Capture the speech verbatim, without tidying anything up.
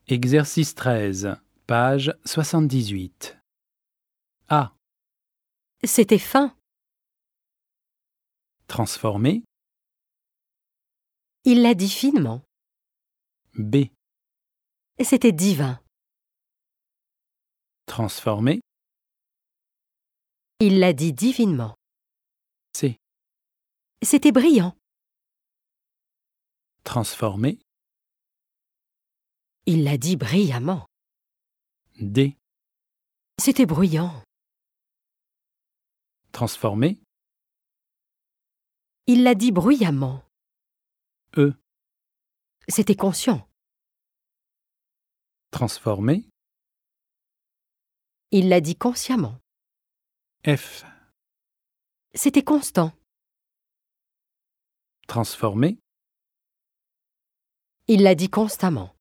Exercice treize, page soixante-dix-huit. A. C'était fin. Transformer. Il l'a dit finement. B. C'était divin. Transformer. Il l'a dit divinement. C. C'était brillant. Transformer. Il l'a dit brillamment. D. C'était bruyant. Transformer. Il l'a dit bruyamment. E. C'était conscient. Transformer. Il l'a dit consciemment. F. C'était constant. Transformer. Il l'a dit constamment.